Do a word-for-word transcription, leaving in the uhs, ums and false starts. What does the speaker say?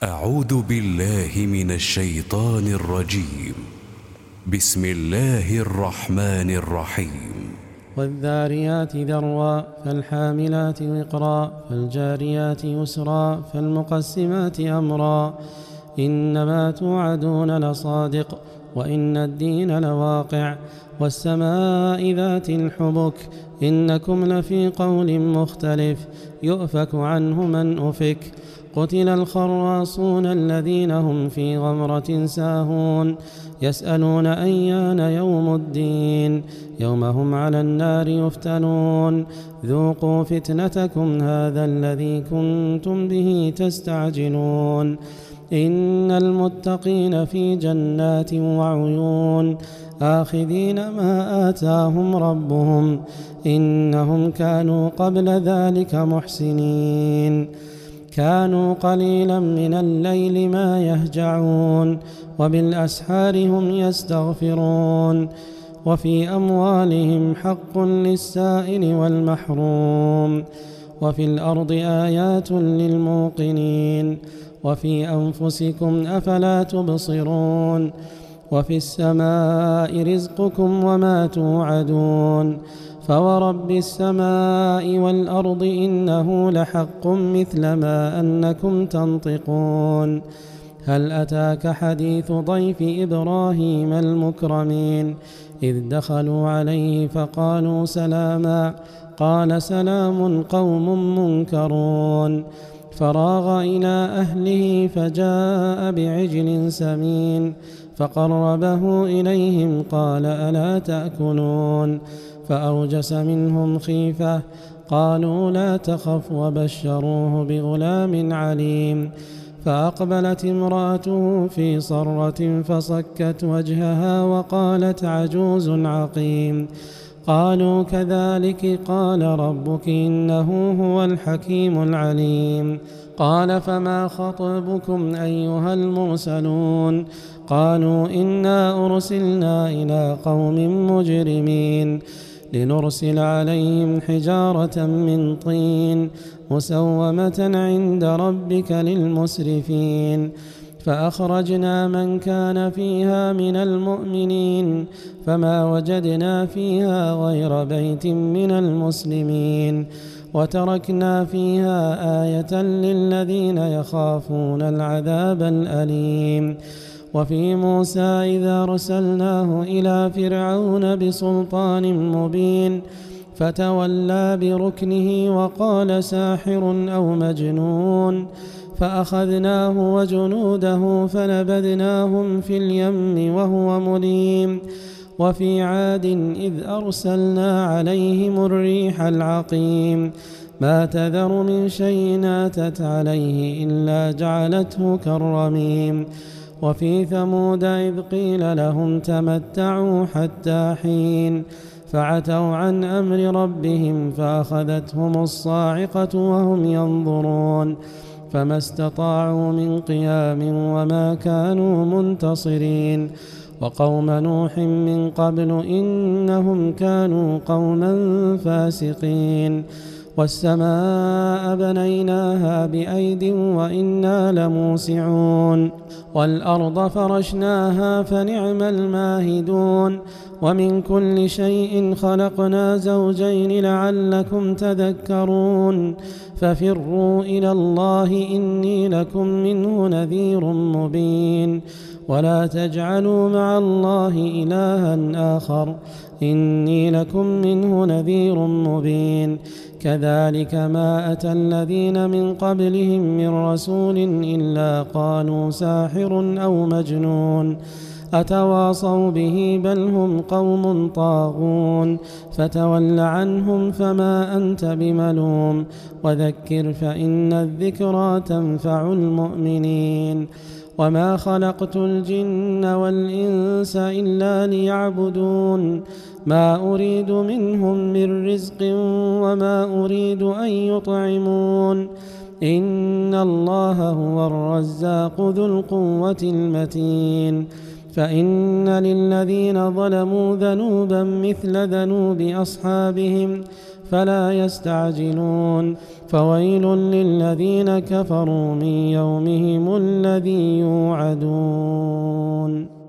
أعوذ بالله من الشيطان الرجيم. بسم الله الرحمن الرحيم. والذاريات ذروا فالحاملات وقرا فالجاريات يسرا فالمقسمات أمرا إنما توعدون لصادق وإن الدين لواقع والسماء ذات الحبك إنكم لفي قول مختلف يؤفك عنه من أفك قتل الخراصون الذين هم في غمرة ساهون يسألون أيان يوم الدين يوم هم على النار يفتنون ذوقوا فتنتكم هذا الذي كنتم به تستعجلون إن المتقين في جنات وعيون آخذين ما آتاهم ربهم إنهم كانوا قبل ذلك محسنين كانوا قليلا من الليل ما يهجعون وبالأسحار هم يستغفرون وفي أموالهم حق للسائل والمحروم وفي الأرض آيات للموقنين وفي أنفسكم أفلا تبصرون وفي السماء رزقكم وما توعدون فورب السماء والأرض إنه لحق مثل ما أنكم تنطقون هل أتاك حديث ضيف إبراهيم المكرمين إذ دخلوا عليه فقالوا سلاما قال سلام قوم منكرون فراغ إلى أهله فجاء بعجل سمين فقربه إليهم قال ألا تأكلون فأوجس منهم خيفة قالوا لا تخف وبشروه بغلام عليم فأقبلت امرأته في صرة فصكت وجهها وقالت عجوز عقيم قالوا كذلك قال ربك إنه هو الحكيم العليم قال فما خطبكم أيها المرسلون قالوا إنا أرسلنا إلى قوم مجرمين لنرسل عليهم حجارة من طين مسومة عند ربك للمسرفين فأخرجنا من كان فيها من المؤمنين فما وجدنا فيها غير بيت من المسلمين وتركنا فيها آية للذين يخافون العذاب الأليم وفي موسى إذا أرسلناه إلى فرعون بسلطان مبين فتولى بركنه وقال ساحر أو مجنون فأخذناه وجنوده فنبذناهم في اليم وهو مليم وفي عاد إذ أرسلنا عليهم الريح العقيم ما تذر من شيء أتت عليه إلا جعلته كالرميم وفي ثمود إذ قيل لهم تمتعوا حتى حين فعتوا عن أمر ربهم فأخذتهم الصاعقة وهم ينظرون فما استطاعوا من قيام وما كانوا منتصرين وقوم نوح من قبل إنهم كانوا قوما فاسقين والسماء بنيناها بأيد وإنا لموسعون والأرض فرشناها فنعم الماهدون ومن كل شيء خلقنا زوجين لعلكم تذكرون ففروا إلى الله إني لكم منه نذير مبين ولا تجعلوا مع الله إلها آخر إني لكم منه نذير مبين كذلك ما أتى الذين من قبلهم من رسول إلا قالوا ساحر أو مجنون أتواصوا به بل هم قوم طاغون فتول عنهم فما أنت بملوم وذكر فإن الذكرى تنفع المؤمنين وما خلقت الجن والإنس إلا ليعبدون ما أريد منهم من رزق وما أريد أن يطعمون إن الله هو الرزاق ذو القوة المتين فإن للذين ظلموا ذنوبا مثل ذنوب أصحابهم فلا يستعجلون فويل للذين كفروا من يومهم الذي يوعدون.